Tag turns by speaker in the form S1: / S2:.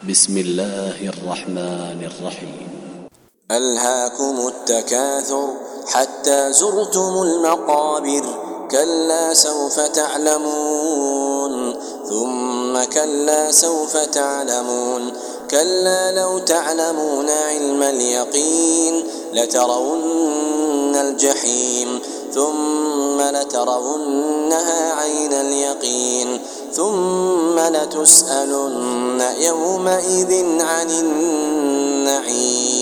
S1: بسم الله الرحمن الرحيم.
S2: ألهاكم التكاثر حتى زرتم المقابر كلا سوف تعلمون ثم كلا سوف تعلمون كلا لو تعلمون علم اليقين لترون الجحيم ثم لترونها عين اليقين ثم لتسألن يومئذ عن النعيم.